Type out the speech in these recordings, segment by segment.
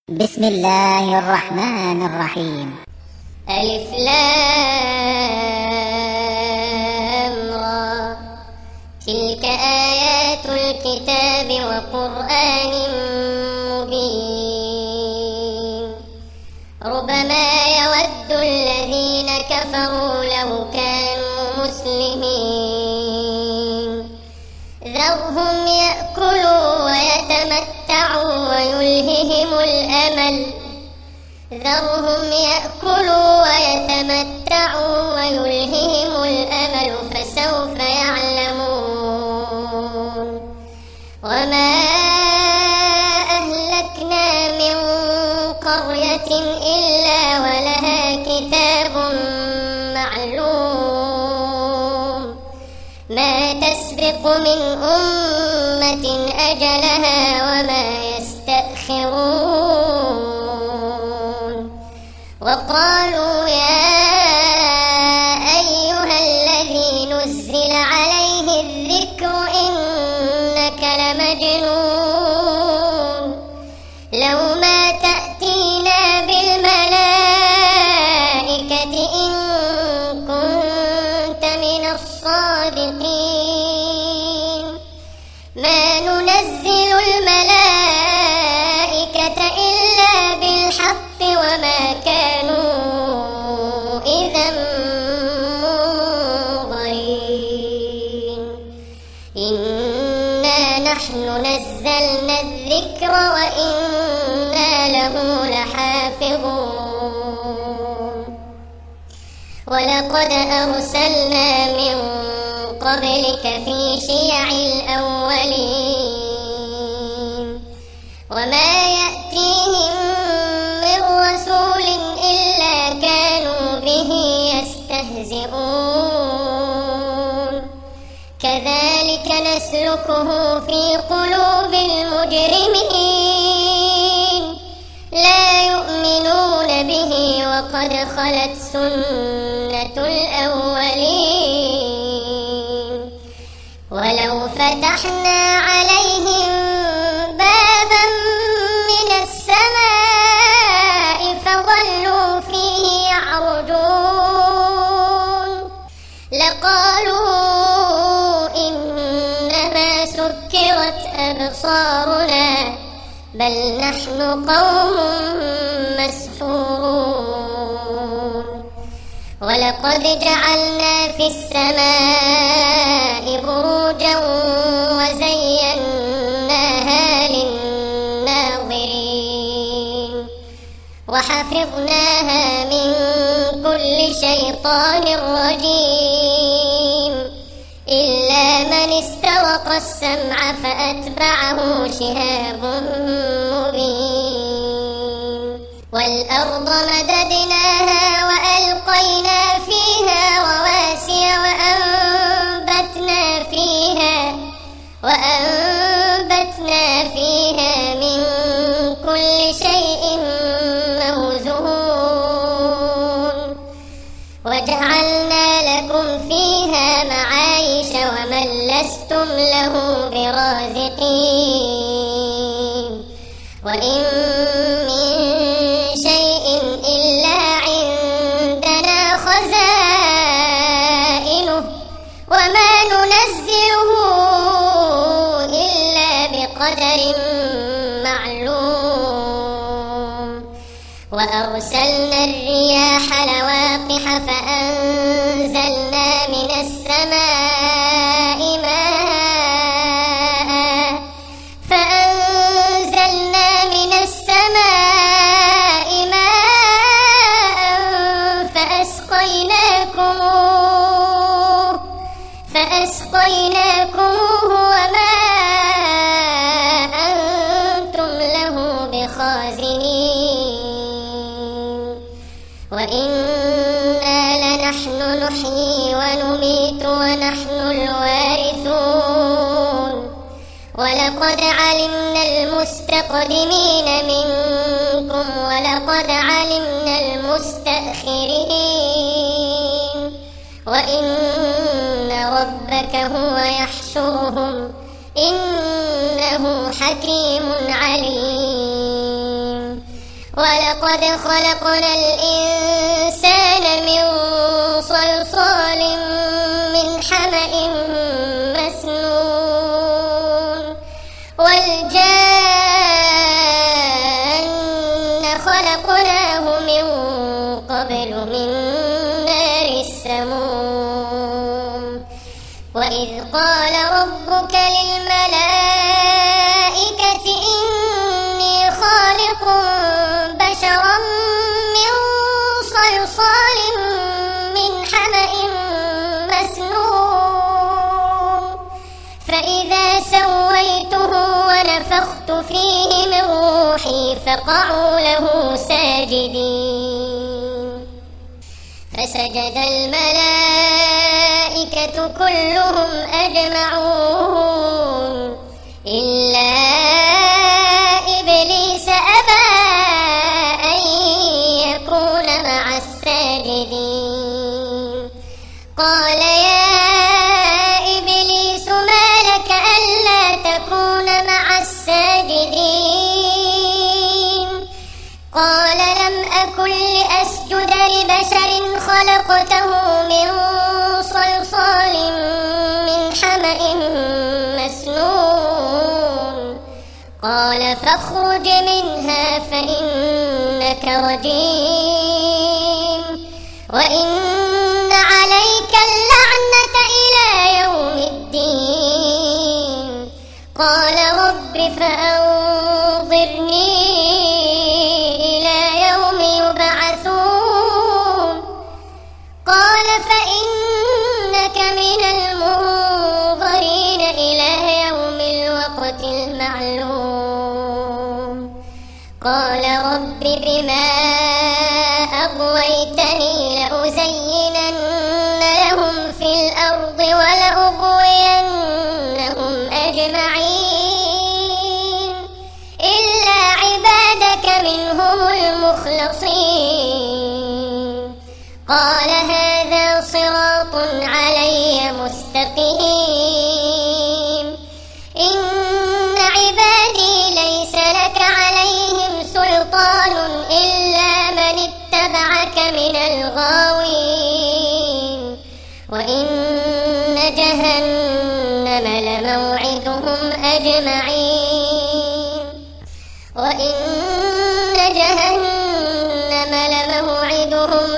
بسم الله الرحمن الرحيم. ألف لام را. تلك آيات الكتاب وقرآن مبين. ربما يود الذين كفروا لو كانوا مسلمين. ذرهم يأكلوا ويتمتعوا ويلههم الأمل فسوف يعلمون. وما أهلكنا من قرية إلا ولها كتاب معلوم. ما تسبق من أمة أجلها وما يستأخرون. وقالوا يا أيها الذي نزل عليه الذكر إنك لمجنون. لو ما تأتينا بالملائكة إن كنت من الصادقين. ما ننزل الملائكة إلا بالحق وما كانوا إذا منظرين. إنا نحن نزلنا الذكر وإنا له لحافظون. ولقد أرسلنا من قبلك في شيع الأولين. وما يأتيهم من رسول إلا كانوا به يستهزئون. كذلك نسلكه في قلوب المجرمين. لا يؤمنون به وقد خلت سنة الأولين. ولو فتحنا عليهم بابا من السماء فظلوا فيه يعرجون لقالوا إنما سكرت أبصارنا بل نحن قوم مسحورون. ولقد جعلنا في السماء بروجا وزيناها للناظرين. وحفظناها من كل شيطان رجيم إلا من استرق السمع فأتبعه شهاب مبين. والأرض مددناها وألقينا فيها رواسي وأنبتنا فيها من كل شيء موزون. وجعلنا لكم فيها معايش ومن لستم له برازقين. وإن من شيء إلا عندنا خزائنه وما ننزله إلا بقدر معلوم. وأرسلنا الرياح لواقح فأنزلنا من السماء فأسقيناكموه وما أنتم له بخازنين. وإنا لنحن نحيي ونميت ونحن الوارثون. ولقد علمنا المستقدمين منكم ولقد علمنا المستأخرين. وإن ربك هو يحشرهم إنه حكيم عليم. ولقد خلقنا الإنسان من صلصال من حمأ مسنون والجان خلقناه من قبل من نار السموم وإذ قال ربك للملائكة إني خالق بشرا من صلصال من حمأ مسنون فإذا سويته ونفخت فيه من روحي فقعوا له ساجدين فسجد الملائكة كلهم أجمعون إلا إبليس أبى أن يكون مع الساجدين قال يا إبليس ما لك ألا تكون مع الساجدين قال لم أكن لأسجد لبشر خلقته من صلصال من حمأ مسنون قال فاخرج منها فإنك رجيم وإن عليك اللعنة إلى يوم الدين قال رب فأنظرني إلى يوم يبعثون قال فإنك من المنظرين إلى يوم الوقت المعلوم قال رب بما أغويتني لأزينن لهم في الأرض ولأغوينهم أجمعين إلا عبادك منهم المخلصين قال هذا صراط علي مستقيم إن عبادي ليس لك عليهم سلطان إلا من اتبعك من الغاوين وإن جهنم لموعدهم أجمعين وإن جهنم لموعدهم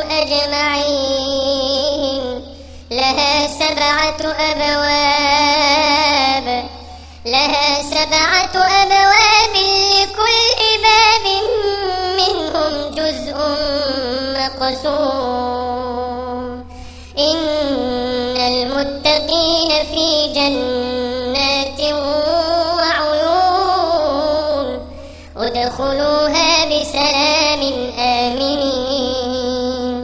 أجمعين لها سبعة أبواب لكل باب منهم جزء مقسوم إن المتقين في جنات وعيون ادخلوها بسلام آمنين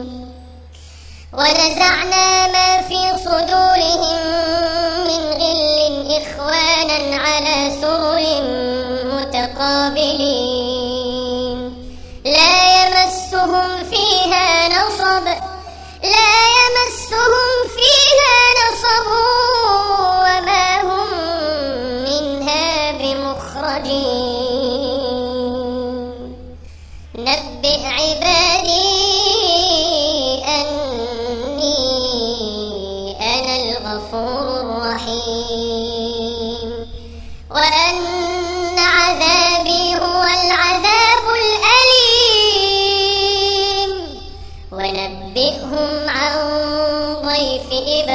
ونزعنا ما في صدورهم من غل إخوانا على سرر متقابلين لا يمسهم فيها نصب وما هم منها بمخرجين نبئ عبادي أني أنا الغفور الرحيم وأن عذابي هو العذاب الأليم ونبئهم عن ضيف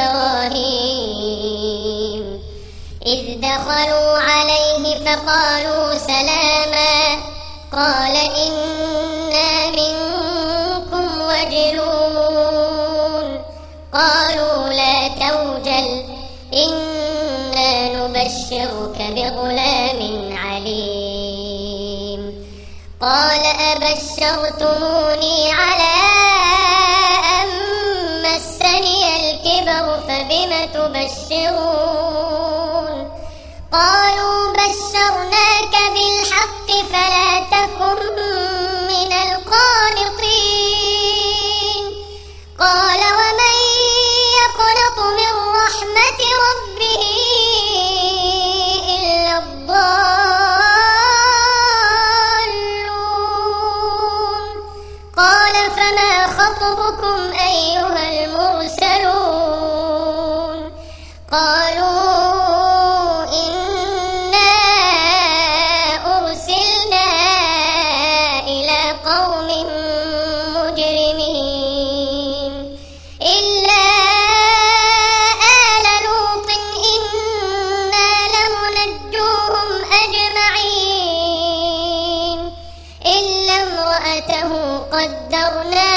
إبراهيم إذ دخلوا عليه فقالوا سلاما قال إنا منكم وجلون قالوا لا توجل إنا نبشرك بغلام عليم قال أبشرتموني على أن مسني الكبر فبم تبشرون قالوا بشرناك بالحق فلا تكن من القانطين قال ومن يقنط من رحمة ربه إلا الضالون خطبكم أيها المرسلون قالوا إنا أرسلنا إلى قوم مجرمين إلا آل لوط إنا لمنجوهم أجمعين إلا امرأته قدرنا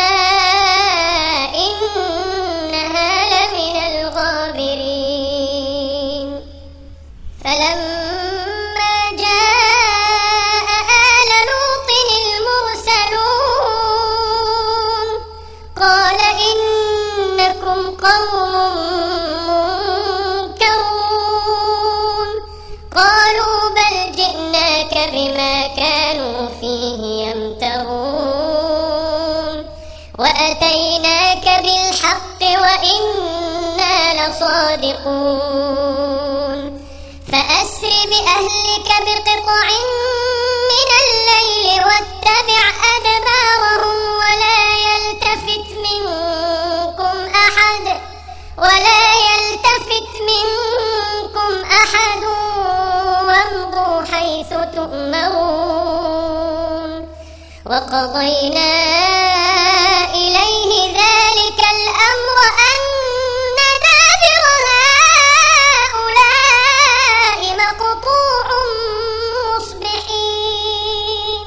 إنها لمن الغابرين فلما جاء آل لوط المرسلون قال إنكم قوم منكرون قالوا بل جئناك بما كانوا فيه يمترون وأتيناك بالحق وإنا لصادقون فأسر بأهلك بقطع من الليل واتبع أدبارهم ولا يلتفت منكم أحد وامضوا حيث تؤمرون وقضينا إليه ذلك الأمر أن دابر هؤلاء مقطوع مصبحين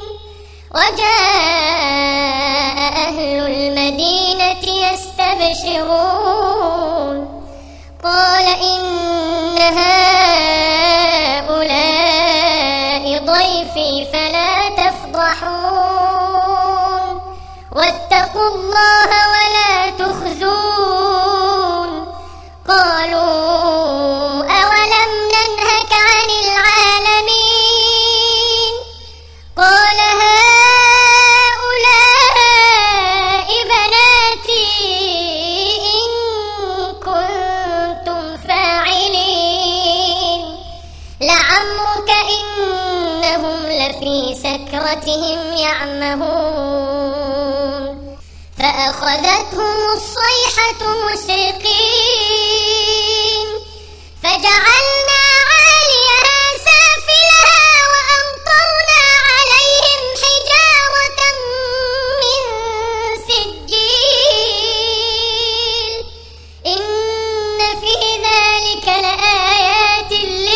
وجاء أهل المدينة يستبشرون قال إن هؤلاء ضيفي فلا تفضحون واتقوا الله ولا تخزون قالوا أولم ننهك عن العالمين قال هؤلاء بناتي إن كنتم فاعلين لعمرك إنهم لفي سكرتهم يعمهون فأخذتهم الصيحة مشرقين فجعلنا عاليها سافلها وأمطرنا عليهم حجارة من سجيل إن في ذلك لآيات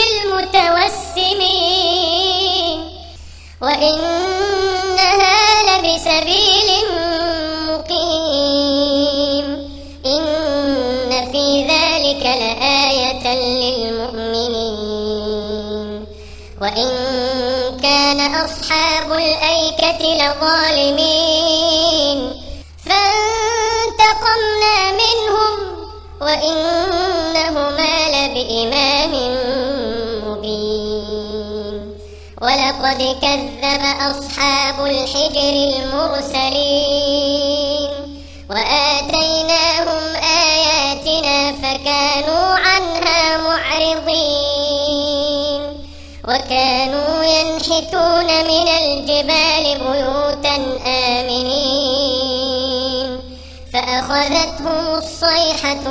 للمتوسمين وإنها لبسبيل مقيم إن في ذلك لآية للمؤمنين وإن كان أصحاب الأيكة لظالمين فانتقمنا منهم وإنهما لبإمام مبين ولقد كذب أصحاب الحجر المرسلين وآتيناهم آياتنا فكانوا عنها معرضين وكانوا ينحتون من الجبال بيوتا آمنين فأخذتهم الصيحة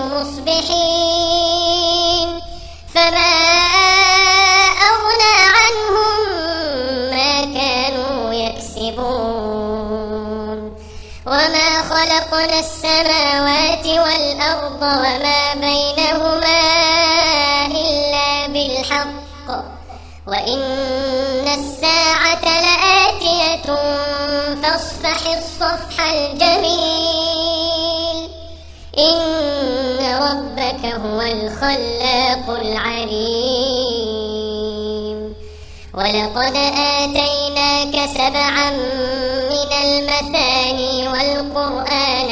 مصبحين فما أغنى عنهم ما كانوا يكسبون وما خلقنا السماوات والأرض وما بينهما إلا بالحق وإن الساعة لآتية فاصفح الصفح الجميل إن ربك هو الخلاق العليم ولقد آتيناك 7 من المثاني والقرآن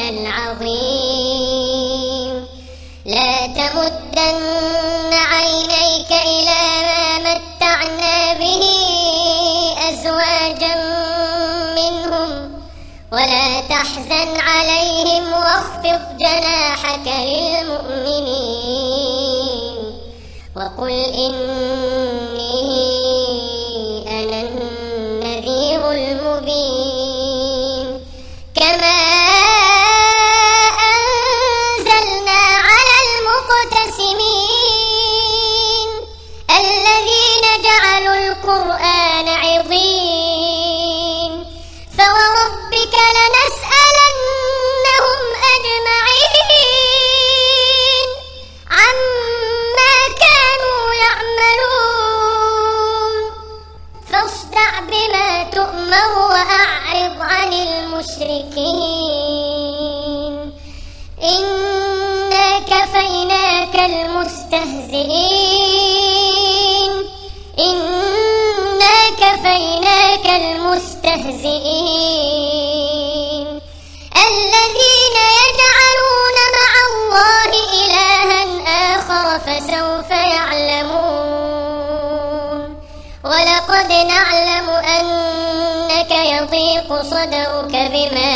العظيم لا تمدن عينيك إلى ما متعنا به أزواجا منهم ولا تحزن عليهم واخفض جناحك للمؤمنين وقل إني أنا النذير المبين كما المشركين إنا كفيناك المستهزئين إنا كفيناك المستهزئين الذين يجعلون مع الله إلها آخر فسوف يعلمون ولقد نعلم أنك يضيق صدرك بما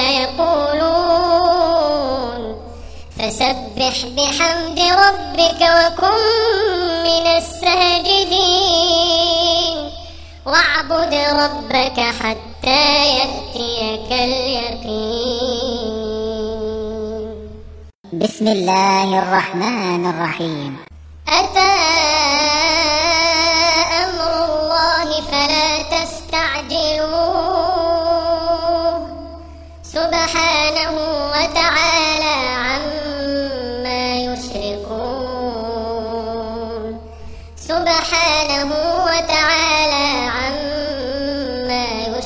يقولون فسبح بحمد ربك وكن من الساجدين واعبد ربك حتى يأتيك اليقين. بسم الله الرحمن الرحيم. أتى أمر الله فلا تستعجلوه سبحانه وتعالى عما يشركون سبحانه وتعالى عما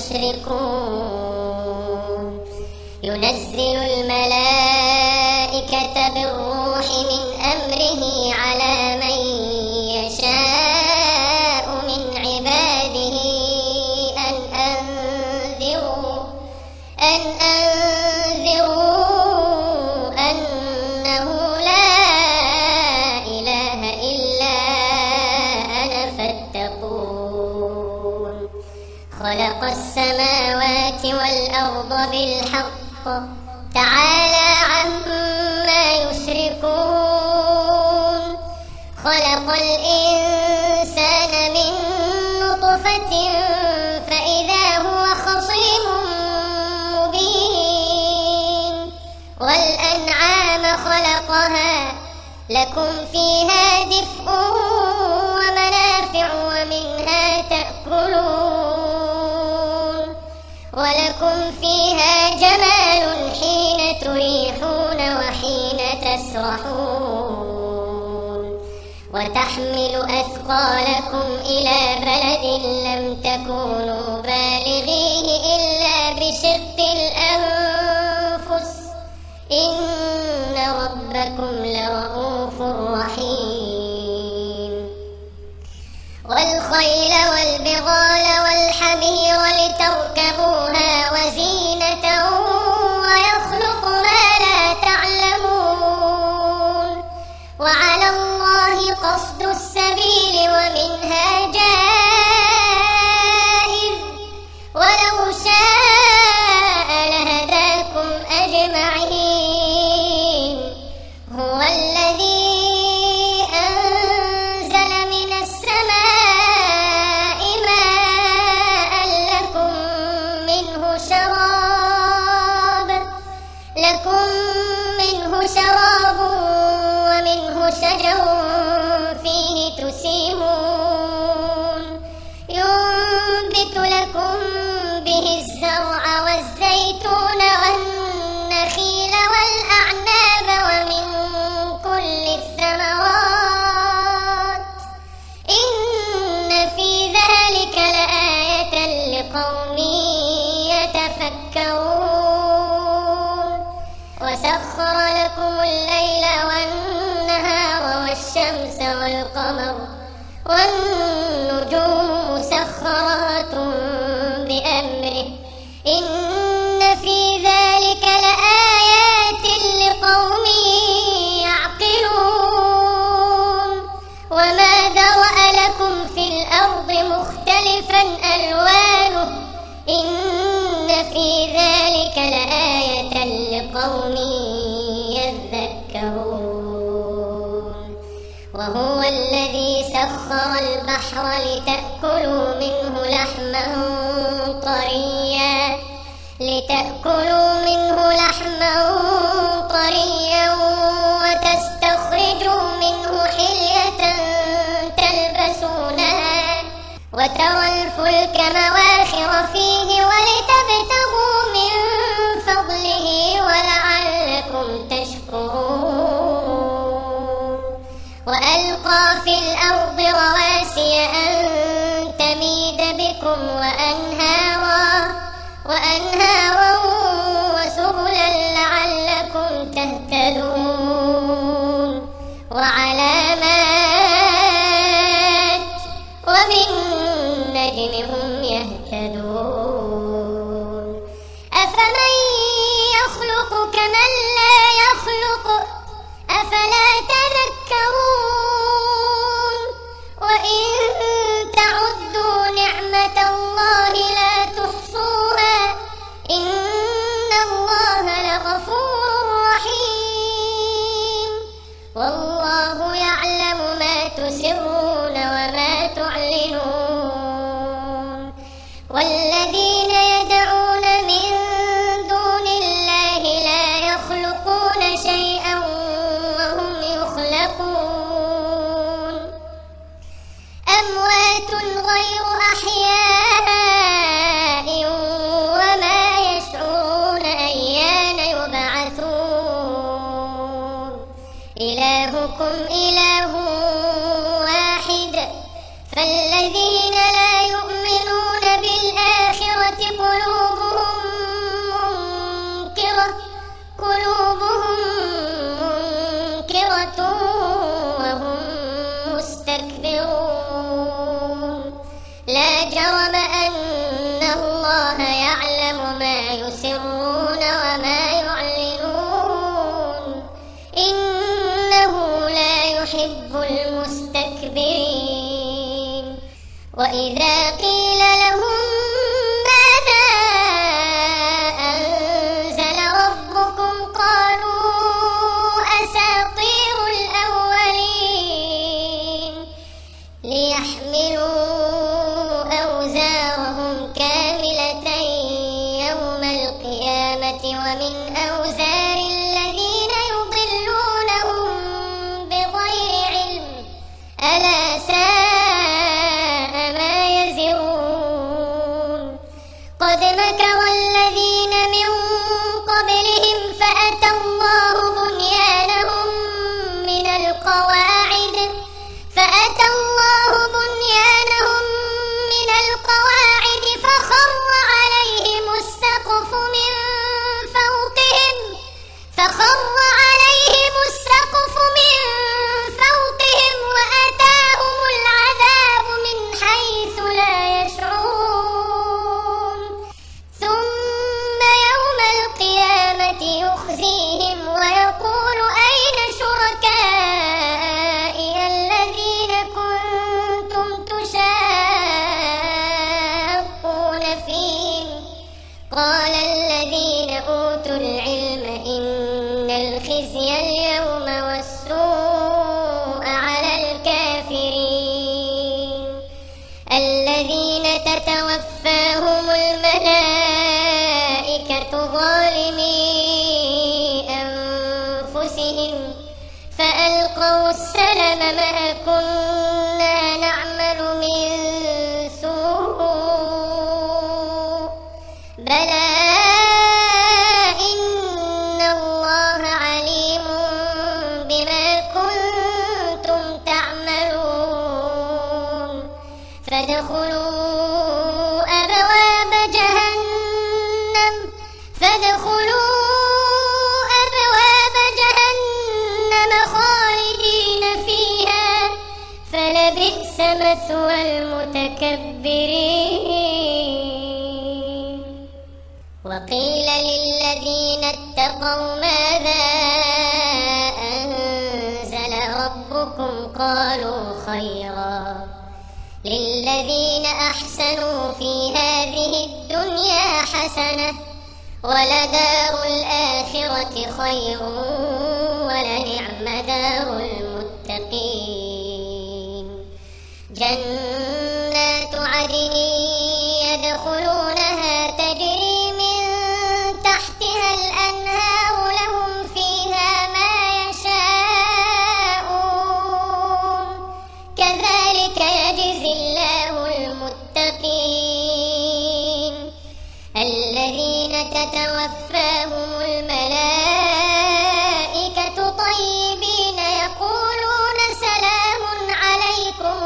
يشركون ينزل الملائكة بالروح من أمره على من يشاء من عباده أن أنذروا أنه لا إله إلا أنا فاتقون خلق السماوات والأرض بالحق تعالى عما يشركون خلق الإنسان من نطفة فإذا هو خصيم مبين والأنعام خلقها لكم فيها دفء ومنافع ومنها تأكلون ولكم فيها جمال حين تريحون وحين تسرحون وتحمل أثقالكم إلى بلد لم تكونوا بالغيه إلا بشق الأنفس إن ربكم لرؤوف رحيم والخيل والبغال والحمير لتركبوها وزينة ويخلق ما لا تعلمون وعلى الله قصد السبيل ومنها جائر ولو شاء لهداكم أجمعين هو الذي أنزل من السماء ماء لكم منه شراب ومنه شجر فيه تسيمون ينبت لكم به الزرع والزيتون والنخيل والأعناب ومن كل الثمرات إن في ذلك لآية لقوم يتفكرون وسخر لكم الليل والنهار والشمس والقمر والنجوم مسخرات بأمره إن في ذلك لآيات لقوم يعقلون وما ذرأ لكم في الأرض مختلفا ألوانه إن في ذلك لآية لقوم يذكرون وهو الذي سخر البحر لتأكلوا منه لحما طريا وتستخرجوا منه حلية تلبسونها وترى الفلك مواخر فيه ولتبتغوا من فضله ولعلكم تشكرون وألقى في الأرض رواسي أن تميد بكم وأنهارا يخلق كمن لا يخلق أفلا تذكرون وإن تعدوا نعمة الله لا تحصوها إن الله لغفور رحيم والله يعلم ما تسرون وما تعلنون والذين يدعون من دون الله لا يخلقون شيئا وهم يخلقون أموات غير أحياء وما يشعرون أيان يبعثون إلهكم إله واحد فالذين لا يؤمنون بالآخرة قلوبهم منكرة وهم مستكبرون لا جرم أن الله يعلم ما يسرون وما يعلنون إنه لا يحب المستكبرين وإذا قيل لهم ماذا أنزل ربكم قالوا أساطير الأولين ليحملوا أوزارهم كاملة يوم القيامة ومن أوزار الذين يضلونهم بغير علم ألا ساء ما يزرون قد مكر الذين من قبلهم فأتى الله بنيانهم من القواعد فخر عليهم السقف من فوقهم وأتاهم العذاب من حيث لا يشعرون ثم يوم القيامة يخزيهم ويقول أين شركائي الذين كنتم تشاقون فيهم قال الذين أوتوا العلم إن الخزي اليوم والسوء على الكافرين الذين تتوفاهم الملائكة ظالمي أنفسهم فألقوا السلم ما كنا نعمل من سوء بلى إن الله عليم بما كنتم تعملون فادخلوا أبواب جهنم خالدين فيها فلبئس مثوى المتكبرين وقيل للذين اتقوا ماذا أنزل ربكم قالوا خيرا للذين أحسنوا في هذه الدنيا حسنة ولدار الآخرة خير ولنعم دار المتقين جنات عدن يدخلونها تجري من تحتها الأنهار لهم فيها ما يشاءون كذلك يجزي الله المتقين الذين تتوفاهم الملائكة طيبين يقولون سلام عليكم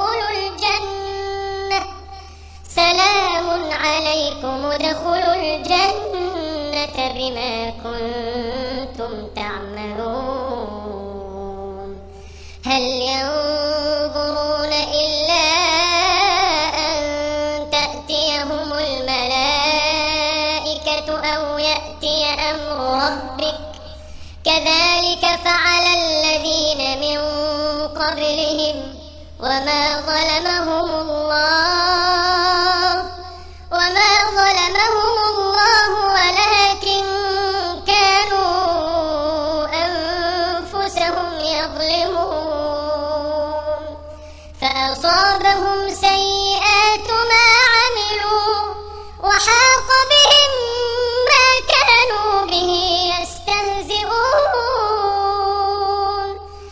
ادخلوا الجنة بما كنتم تعملون هل ينظرون إلا أن تأتيهم الملائكة أو أو يأتي أمر ربك كذلك فعل الذين من قبلهم وما ظلمهم الله ولكن كانوا أنفسهم يظلمون فأصابهم سيئات ما عملوا وحاق بهم ما كانوا به يستهزئون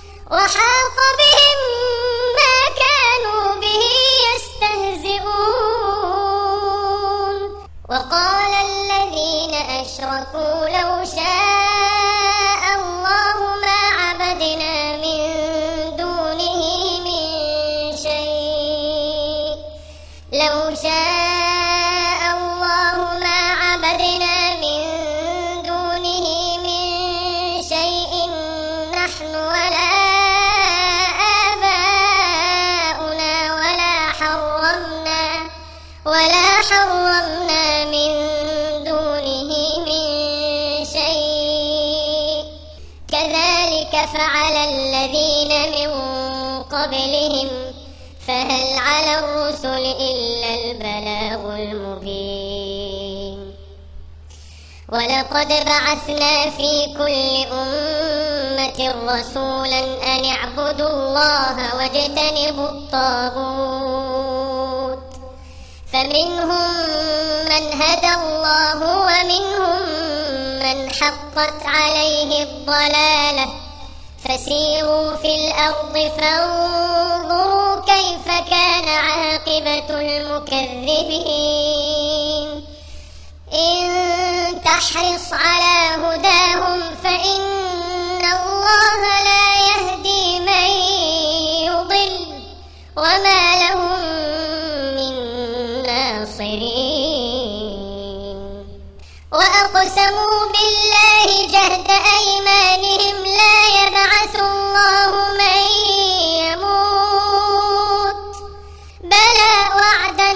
وقال الذين أشركوا لو شاء الله ما عبدنا من دونه من شيء نحن ولا آباؤنا ولا حرمنا من دونه من شيء كذلك فعل الذين من قبلهم فهل على الرسل إلا البلاغ المبين ولقد بعثنا في كل أمة رسولا أن اعبدوا الله واجتنبوا الطاغوت فمنهم من هدى الله ومنهم من حقت عليه الضلالة فسيروا في الأرض فانظروا كيف كان عاقبة المكذبين إن تحرص على هداهم فإن الله لا يهدي من يضل وما لهم من ناصرين وأقسموا بالله جهد أيمانهم لا يبعث الله من يموت بلى وعدا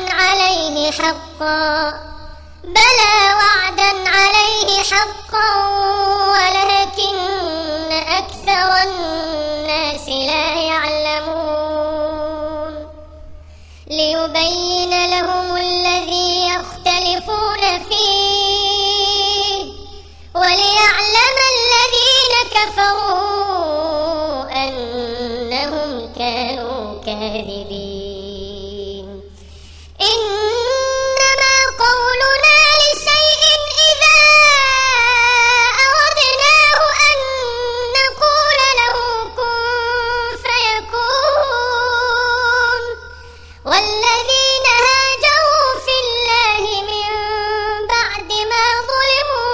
عليه حقا ولكن أكثر الناس لا يعلمون ليبين لهم الذي يختلفون فيه وليعلم الذين كفروا أنهم كانوا كاذبين إنما قولنا لشيء إذا أردناه أن نقول له كن فيكون والذين هاجروا في الله من بعد ما ظلموا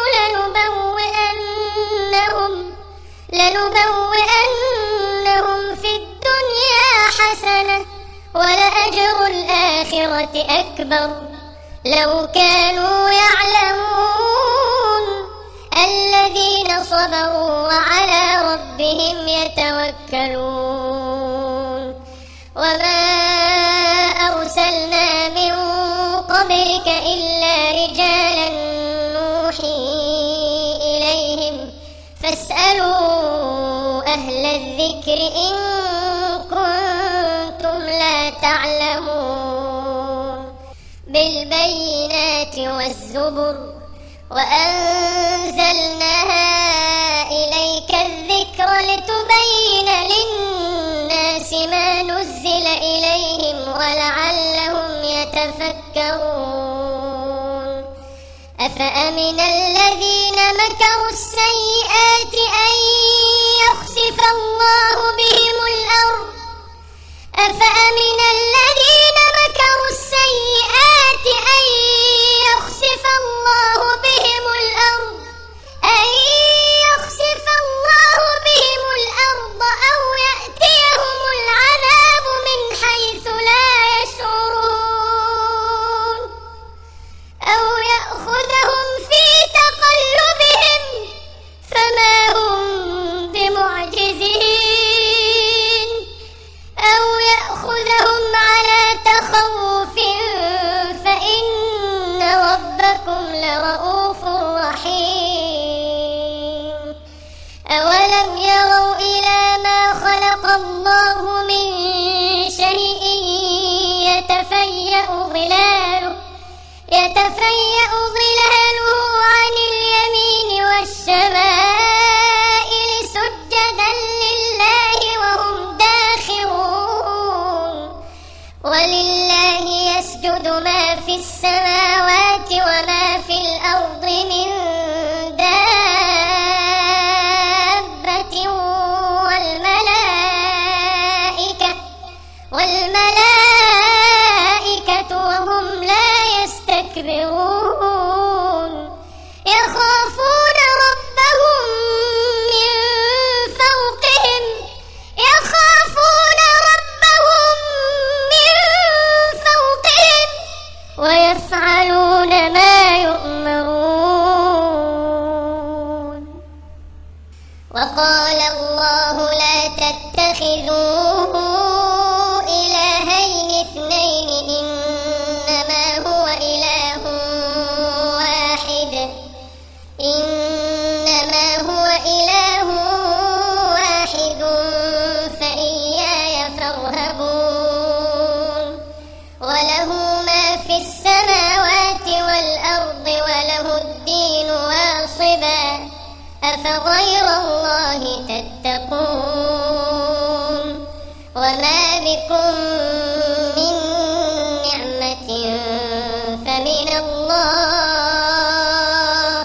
لنبوئنهم في الدنيا حسنة ولأجر الآخرة أكبر لو كانوا يعلمون الذين صبروا وعلى ربهم يتوكلون وما أرسلنا من قبلك إلا رجالا نوحي إليهم فاسألوا أهل الذكر إن كنتم لا تعلمون بالبينات والزبر وأنزلناها إليك الذكر لتبين للناس ما نزل إليهم ولعلهم يتفكرون أفأمن الذين مكروا السيئات أن يخسف الله بهم الأرض أفأمن الذين مكروا السيئات أن يخسف الله بهم الأرض أو يأتيهم العذاب من حيث لا يشعرون أو يأخذهم في تقلبهم فما هم بمعجزين أو يأخذهم الله من شيء يتفيأ ظلاله عن اليمين والشمائل سجدا لله وهم داخرون ولله يسجد ما في السماوات وما في الأرض من دابة والملائكة وهم لا يستكبرون يخافون ربهم من فوقهم ويفعلون ما يؤمرون وقال الله لا تتخذوا إلهين اثنين إنما هو إله واحد فإياي فارهبون وله ما في السماوات والأرض وله الدين واصبا أفغير الله تتقون وما بكم من نعمة فمن الله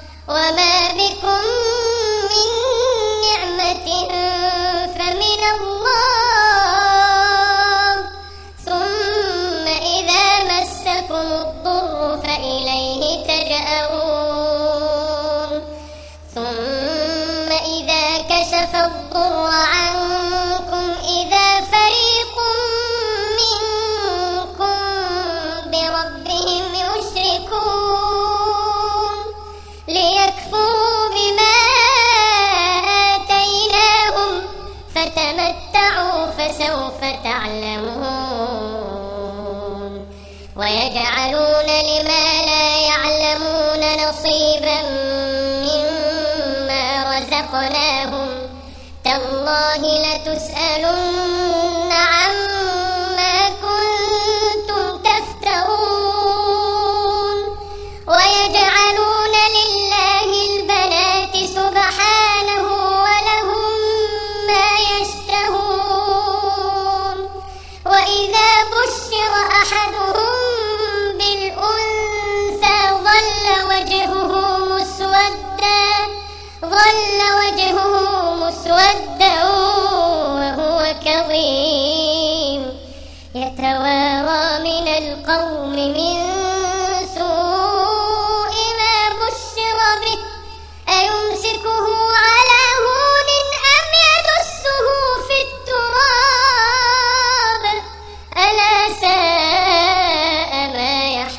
ثم إذا مسكم الضر فإليه تجأرون ثم إذا كشف الضر عنكم إذا فريق منكم بربهم يشركون ليكفروا بما آتيناهم فتمتعوا فسوف تعلمون ويجعلون لما لا يعلمون نصيبا مما رزقناهم تالله لتسألن عما كنتم تفترون ويجعلون لله البنات سبحانه ولهم ما يشتهون وإذا بشر أحدهم بالأنثى ظل وجهه مسودا وهو كظيم يتوارى من القوم من سوء ما بشر به أيمسكه على هون أم يدسه في التراب ألا ساء ما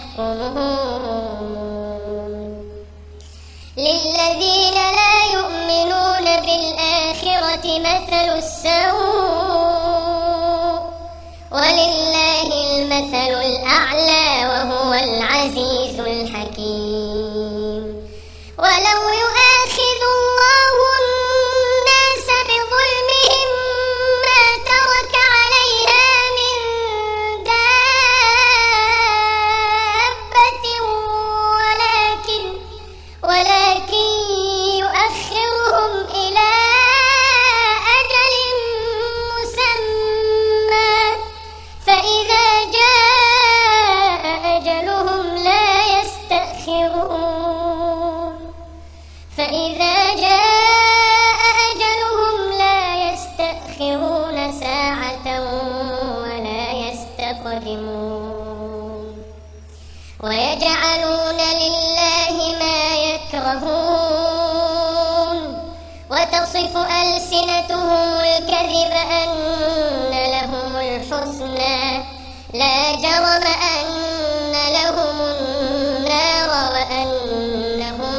يحكمون للذين لا يؤمنون بالآخرة مثل السوء ولله المثل الأعلى وهو العزيز الحكيم ولو يؤاخذ الله الناس بظلمهم ما ترك عليها من دابة ولكن يؤخرهم إلى أجل مسمى فإذا جاء أجلهم لا يستأخرون ساعة ولا يستقدمون ويجعلون لله ما يكرهون وتصف ألسنتهم الكذب أن لهم الحسنى لا جرم أن لهم النار وأنهم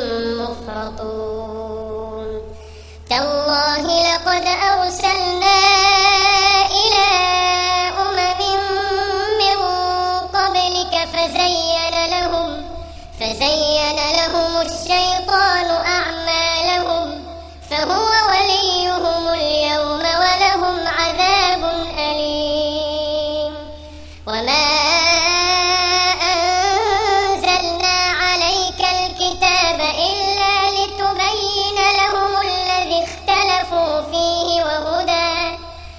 مفرطون تالله لقد أرسلنا إلى أمم من قبلك فزين لهم الشيطان أعمالهم فهو وليهم اليوم ولهم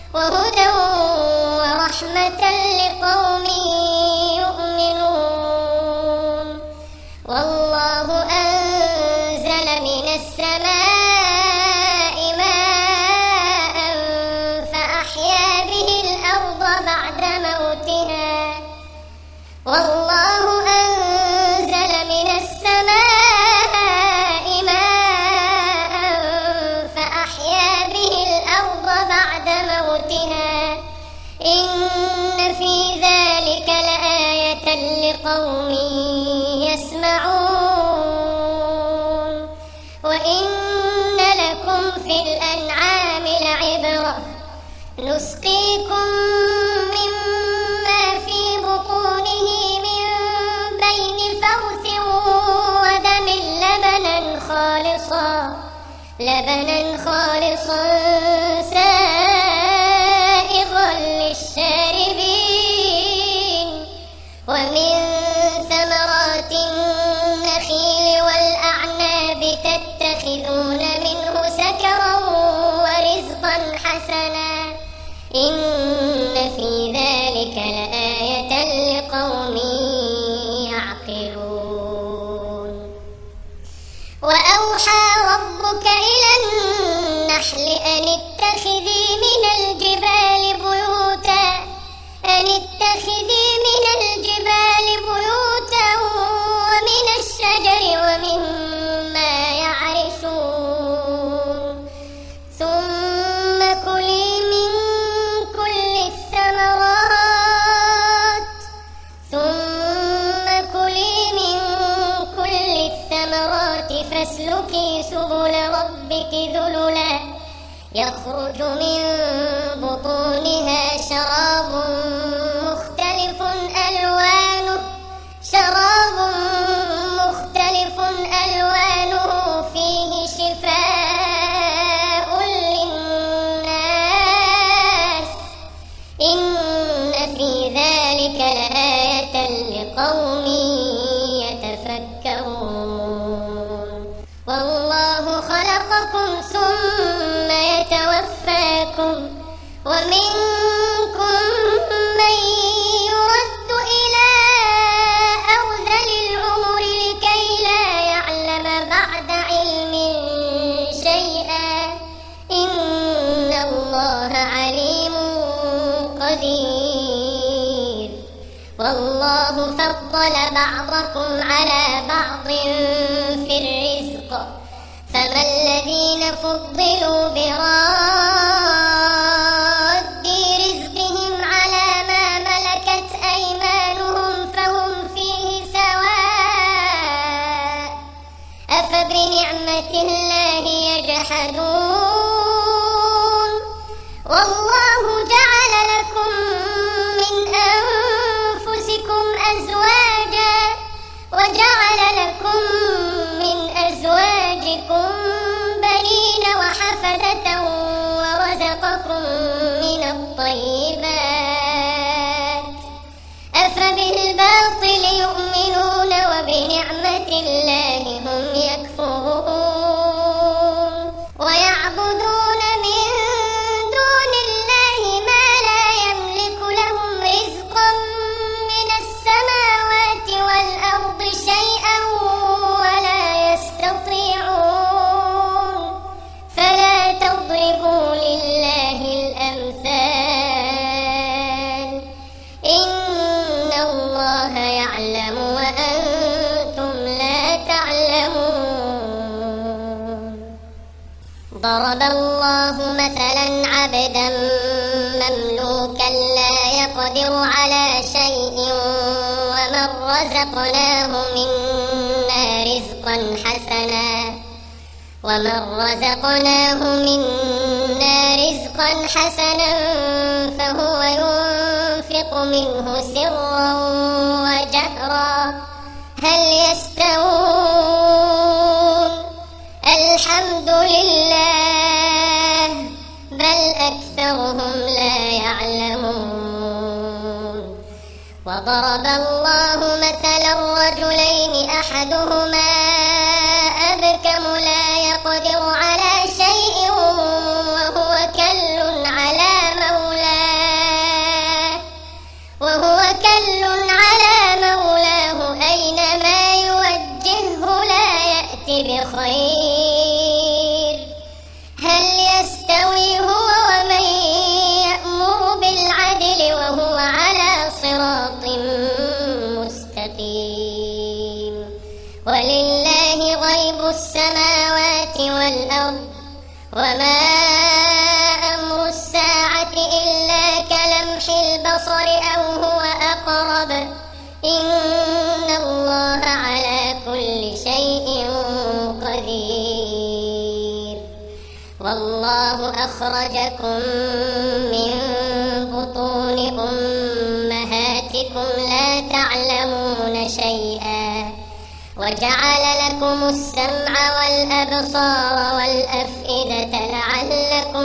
وهدى ورحمة لقوم يؤمنون. والله أنزل من السماء ماء فأحيا به الأرض بعد موتها. والله أنزل من السماء ماء فأحيا به الأرض بعد موتها. إن في ذلك لآية لقوم يسمعون. وإن لكم في الأنعام لعبرة نسقيكم مما في بطونه من بين فرث ودم لبنا خالصا سائغا للشاربين. ومن ثمرات النخيل والأعناب تتخذون منه سكرا ورزقا حسنا. إن في ذلك لآية لقوم يعقلون. وأوحى ربك إلى النحل أن اتخذي من الجبال بيوتا ومن الشجر ومما يعرشون. ثم كلي من كل الثمرات فاسلكي سبل ربك ذللا يخرج من بطونها شراب مختلف ألوانه فيه شفاء للناس. إن في ذلك لآية لقوم يتفكرون. والله خلقكم ثم يتوفاكم ومنكم من يرد إلى أرذل العمر لكي لا يعلم بعد علم شيئا. إن الله عليم قدير. والله فضل بعضكم على بعض في الرزق فما الذين فضلوا براد رزقهم على ما ملكت أيمانهم فهم فيه سواء. أفبنعمة الله يجحدون. والله جعل لكم من أنفسكم أزواجا وجعل لكم من أزواجكم بنين وحفدة ورزقكم من الطيبات. أفبالباطل يؤمنون وبنعمة الله هم يكفرون. ويعبدون من دون الله ما لا يملك لهم رزقا من السماوات والأرض شيئا ولا يستطيعون. فلا تضربوا لله الأمثال. إن الله يعلم وأنتم لا تعلمون. ضرب الله مثلا عبدا مملوكا لا يقدر على شيء ومن رزقناه منا رزقا حسنا فهو ينفق منه سرا وجهرا هل يستوون؟ الحمد لله بل أكثرهم لا يعلمون. وضرب الله مثلا رجلين أحدهما أبكم لا يقدر على شيء وهو كل على موته بخير هل يستوي هو ومن يأمر بالعدل وهو على صراط مستقيم ولله غيب السماوات والأرض وما أمر الساعة إلا كلمح البصر أو هو أقرب إن الله على كل شيء قدير والله أخرجكم من بطون أمهاتكم لا تعلمون شيئا وجعل لكم السمع والأبصار والأفئدة لعلكم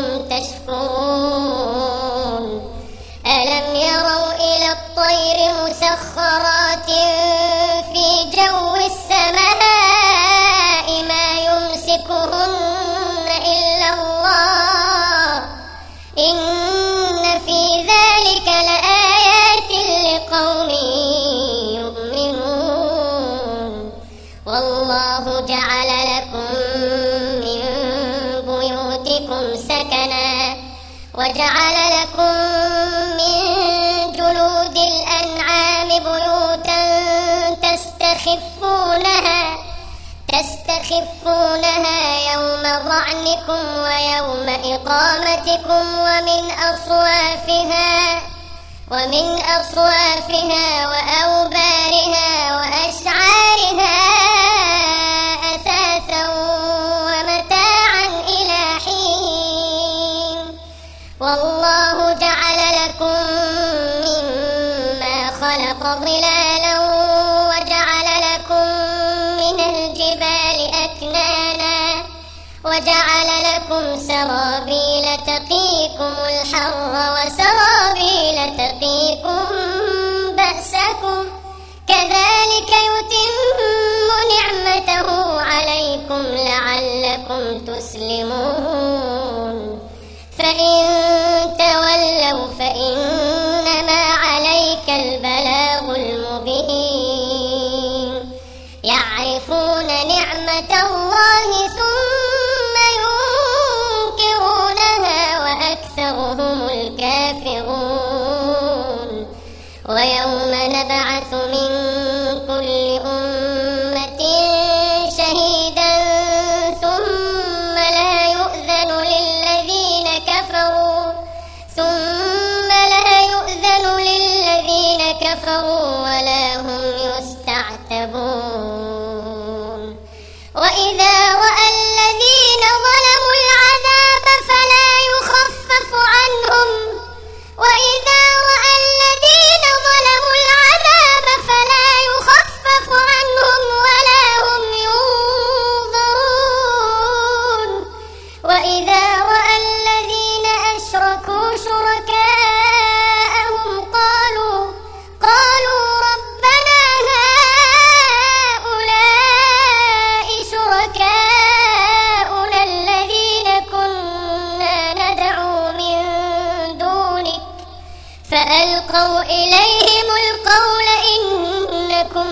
تشكرون ألم يروا إلى الطير مسخرات في جو السماء ما يمسكهن إلا الله إن في ذلك لآيات لقوم يؤمنون والله جعل لكم من بيوتكم سكنا وجعل لكم من جلود الأنعام بيوتا تستخفونها يوم ظعنكم ويوم إقامتكم ومن أصوافها وأوبارها وأشعارها أثاثا ومتاعا إلى حين والله جعل لكم مما خلق ظلالا وجعل لكم من الجبال أكنانا وجعل لكم سرابيل تقيكم الحر وسرابيل تقيكم بأسكم كذلك يتم نعمته عليكم لعلكم تسلمون فإن تولوا فإنما عليك البلاغ المبين يعرفون نعمة الله ثم ينكرونها وأكثرهم الكافرون ويوم نبعث من كل أمة شهيدا ثم لا يؤذن للذين كفروا ولا هم يستعتبون وإذا رأى الذين ظلموا العذاب فلا يخفف عنهم ولا هم ينظرون وإذا رأى الذين أشركوا شركاءهم قالوا ربنا هؤلاء شركاؤنا الذين كنا ندعو من دونك فألقوا إليهم القول إنكم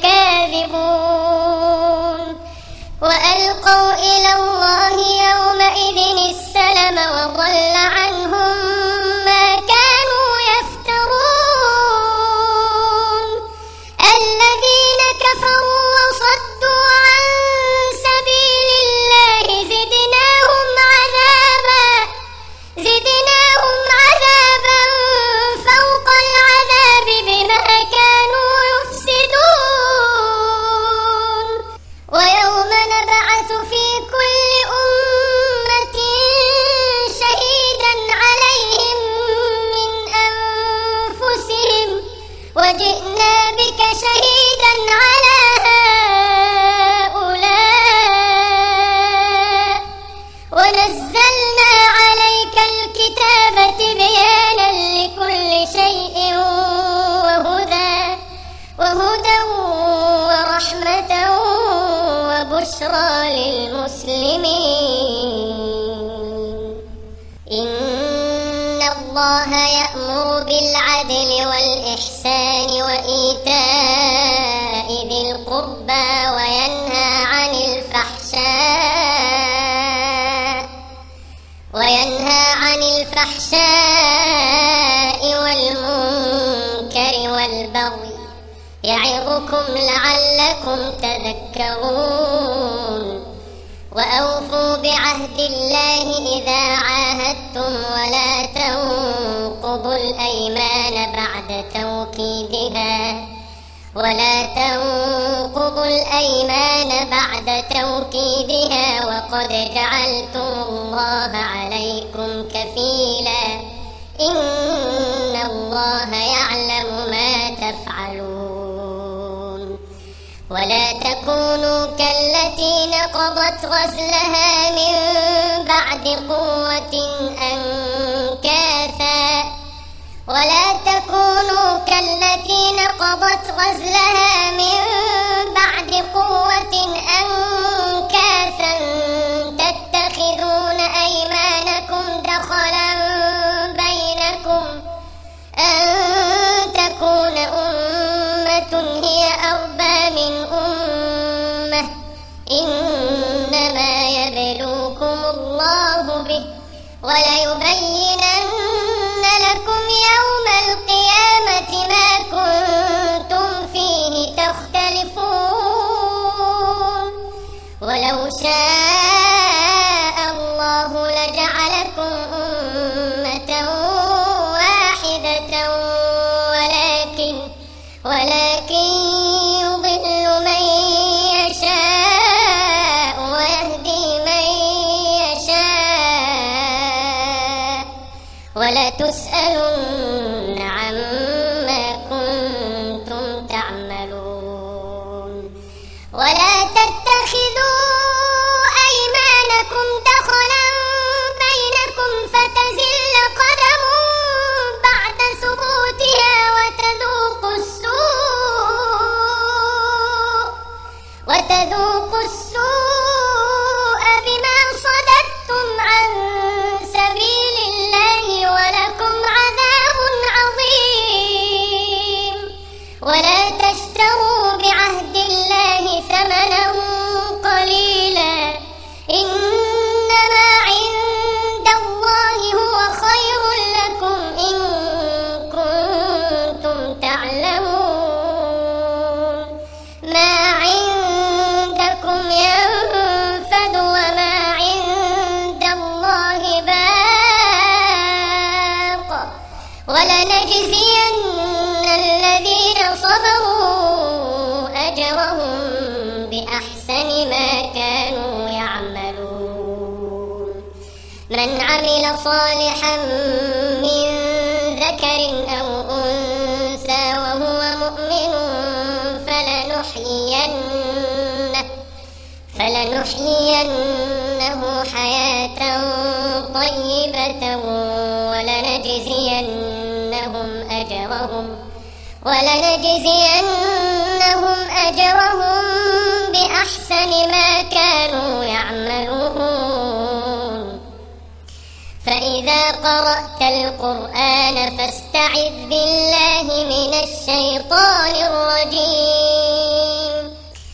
لكاذبون وألقوا إلى الله يومئذ السلم وضل عنهم ما كانوا يفترون الذين كفروا وصدوا عن سبيل الله زدناهم عذابا فوق العذاب بما كانوا يفسدون ويوم نبعث في كل أمة شهيدا عليهم من أنفسهم وجئنا بك شهيدا على هؤلاء ونزلنا عليك الكتاب تبيانا لكل شيء وهدى ورحمة وبشرى للمسلمين إن الله يأمر بالعدل والإحسان وإيتاء ذي القربى وينهى عن الفحشاء الفحشاء والمنكر والبغي يعظكم لعلكم تذكرون وأوفوا بعهد الله إذا عاهدتم ولا تنقضوا الأيمان بعد توكيدها وقد جعلتم الله عليكم كفيلا إن الله يعلم ما تفعلون ولا تكونوا كالتي نقضت غزلها من بعد قوة أنكاثا ولا تكونوا كالتي نقضت غزلها من بعد قوة أنكاثا تتخذون أيمانكم دخلا بينكم أن تكون أمة هي أربى من أمة إنما يبلوكم الله به وليبينن لكم يوم القيامة ما كنتم فيه تختلفون ولو شاء الله لجعلكم أمة واحدة ولكن يضل من يشاء ويهدي من يشاء ولتسألن عما كنتم تعملون ولا تتخذوا أيمانكم دخلا بينكم فتزل قدم بعد ثبوتها وتذوقوا السوء بما صددتم عن سبيل الله ولكم عذاب عظيم ولا تشتروا بعهد الله ثمنا قليلا إنما عند الله هو خير لكم إن كنتم تعلمون ما عندكم ينفد وما عند الله باق ولنجزين الذين صبروا أجرهم بأحسن ما كانوا يعملون من عمل صالحا من ذكر أو أنثى وهو مؤمن فلنحيينه حياة طيبة ولنجزينهم أجرهم بأحسن ما كانوا يعملون فإذا قرأت القرآن فاستعذ بالله من الشيطان الرجيم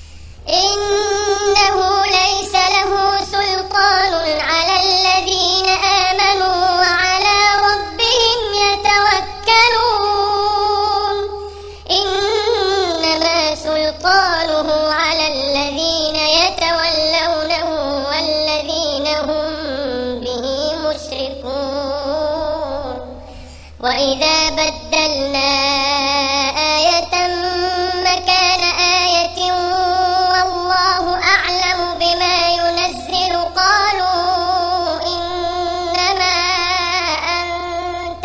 إنه ليس له سلطان على الذين آمنوا وعلى ربهم يتوكلون إنما سلطانه على الذين يتولونه والذين هم به مشركون وإذا بدلنا آية مكان آية والله أعلم بما ينزل قالوا إنما أنت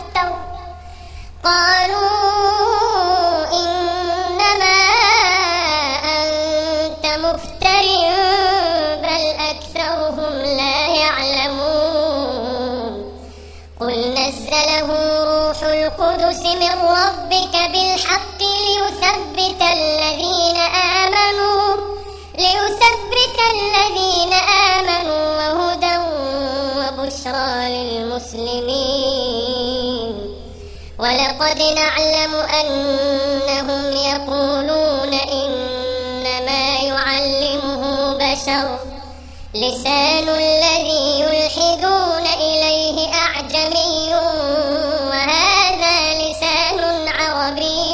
مفتر بل أكثرهم لا يعلمون قل نزله روح القدس من ربك بالحق ليثبت الذين آمنوا وهدى وبشرى للمسلمين ولقد نعلم أنهم يقولون إنما يعلمه بشر لسان الذي يلحدون إليه أعجمي وهذا لسان عربي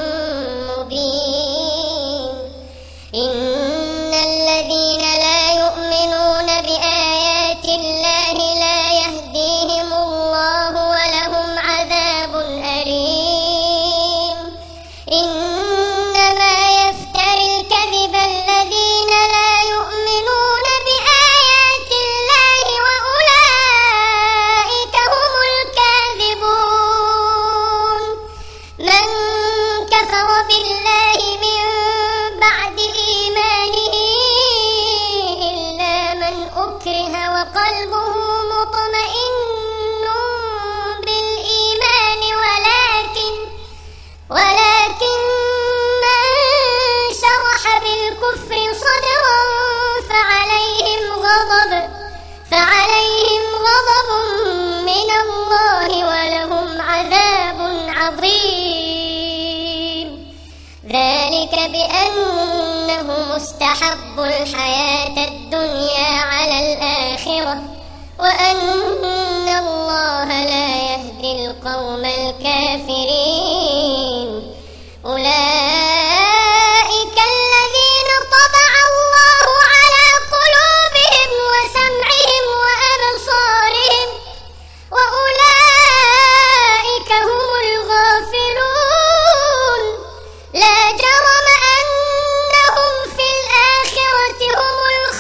مبين. إن الذين لا يؤمنون بآيات الله لا يهديهم الله ولهم عذاب أليم. إنما يفتري الكذب الذين لا يؤمنون بآيات الله وأولئك هم الكاذبون. من كفر بالله من بعد إيمانه إلا من أكره وقلبه مطمئن بالإيمان ولكن من شرح بالكفر صدرا فعليهم غضب من الله ولهم عذاب عظيم. ذلك بأنهم استحبوا الحياة الدنيا على الآخرة وأن الله لا يهدي القوم الكافرين. أولئك الذين طبع الله على قلوبهم وسمعهم وأبصارهم وأولئك هم الغافلون. لا جرم أنهم في الآخرة هم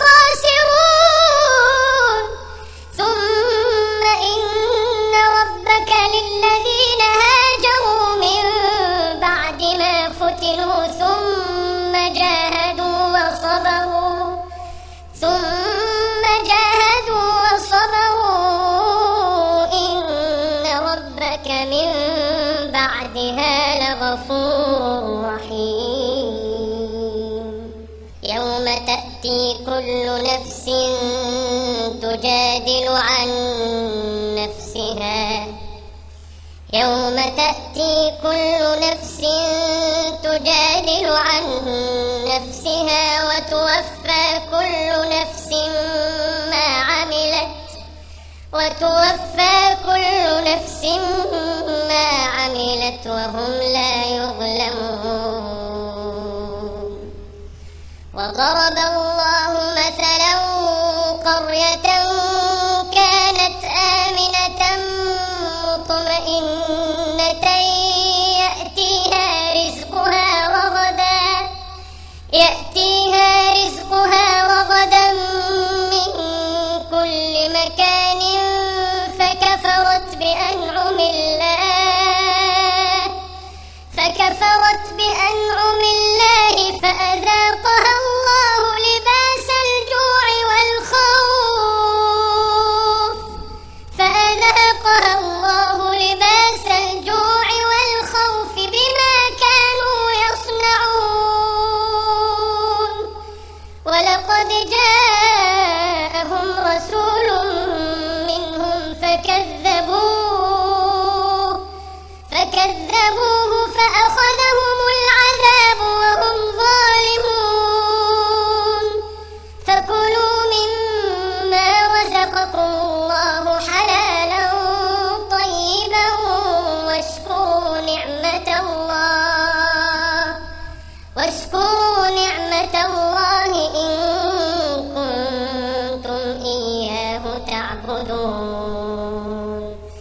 الخاسرون. ثم إن ربك للذين هاجروا من بعد ما فتنوا ثم جاهدوا وصبروا إن ربك من بعدها لغفور رحيم. يوم تأتي كل نفس تجادل عن نفسها وتوفى كل نفس ما عملت وهم لا يظلمون. وضرب الله مثلا قرية كانت آمنة مطمئنة يأتيها رزقها رغدا من كل مكان فكفرت بأنعم الله فأذاقها الله لباس الجوع والخوف بما كانوا يصنعون. ولقد جاءهم رسول منهم فكذبوه فأخذهم العذاب وهم ظالمون. فكلوا مما رزقكم الله حلالا طيبا واشكروا نعمة الله إن كنتم إياه تعبدون.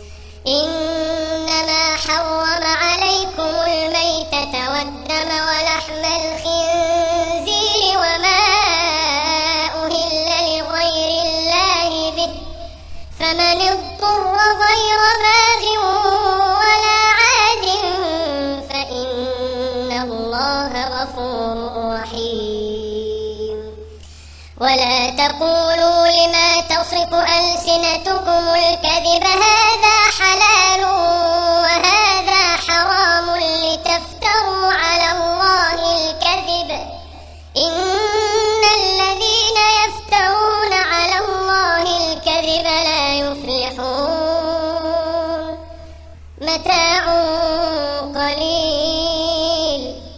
إنما حرم عليكم الميتة والدم ولحم الخنزير وما أهل لغير الله به فمن اضطر غير باغ ولا عاد فإن الله غفور رحيم. ولا تقولوا لما تصف ألسنتكم الكذب هذا حلال وهذا حرام لتفتروا على الله الكذب. إن الذين يفترون على الله الكذب لا يفلحون. متاع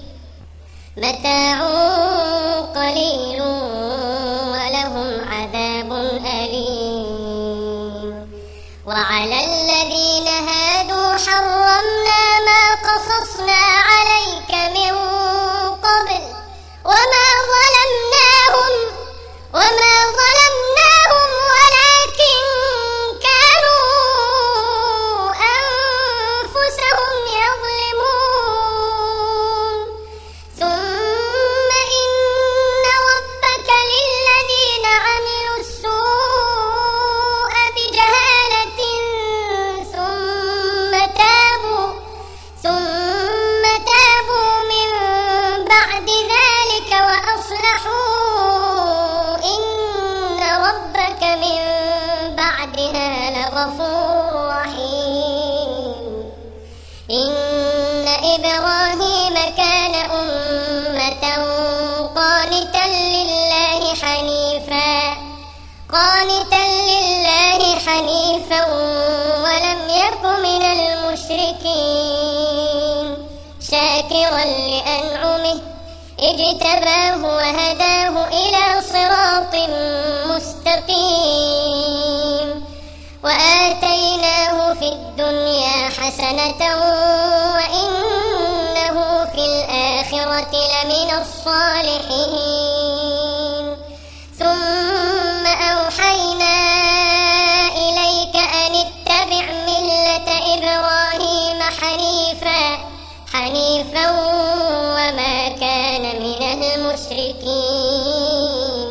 قليل ولهم عذاب أليم. وعلى الذين هادوا حرمنا ما قصصنا عليك من قبل وما ظلمناهم ولكن كانوا أنفسهم يظلمون. ثم إن ربك للذين عملوا السوء بجهالة ثم تابوا من بعد ذلك وأصلحوا إن ربك من بعدها لغفور رحيم. إن إبراهيم كان أمة قانتا لله حنيفا ولم يك من المشركين. شاكرا لأنعمه اجتباه وهداه إلى صراط مستقيم. وآتيناه في الدنيا حسنة وإنه في الآخرة لمن الصالحين. ثم أوحينا إليك أن اتبع ملة إبراهيم حنيفا وما كان من المشركين.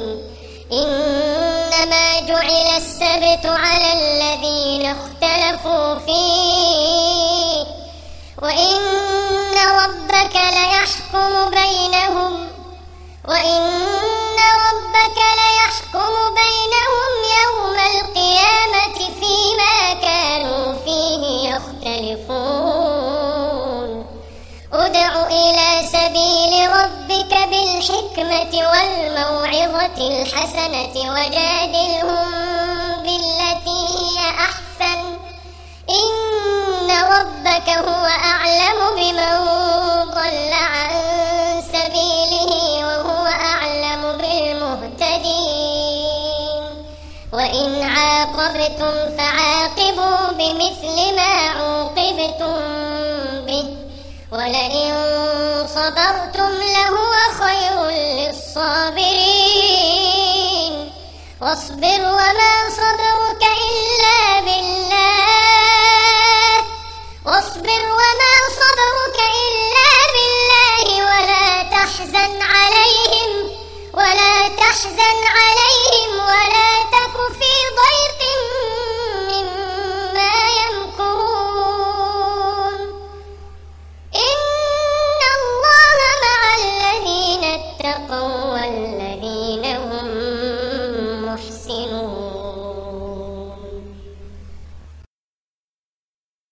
إنما جعل السبت على الذين اختلفوا فيه وإن ربك ليحكم بينهم يوم القيامة فيما كانوا فيه يختلفون. ادع إلى سبيل ربك بالحكمة والموعظة الحسنة وجادلهم بالتي هي أحسن إن ربك هو أعلم بمن ضل عن سبيله وهو أعلم بالمهتدين. وإن عاقبتم فعاقبوا بمثل ما عوقبتم به ولئن صبرتم لهو خير للصابرين. واصبر وما صبرك إلا بالله ولا تحزن عليهم ولا تك في ضيق مما يمكرون. إن الله مع الذين اتقوا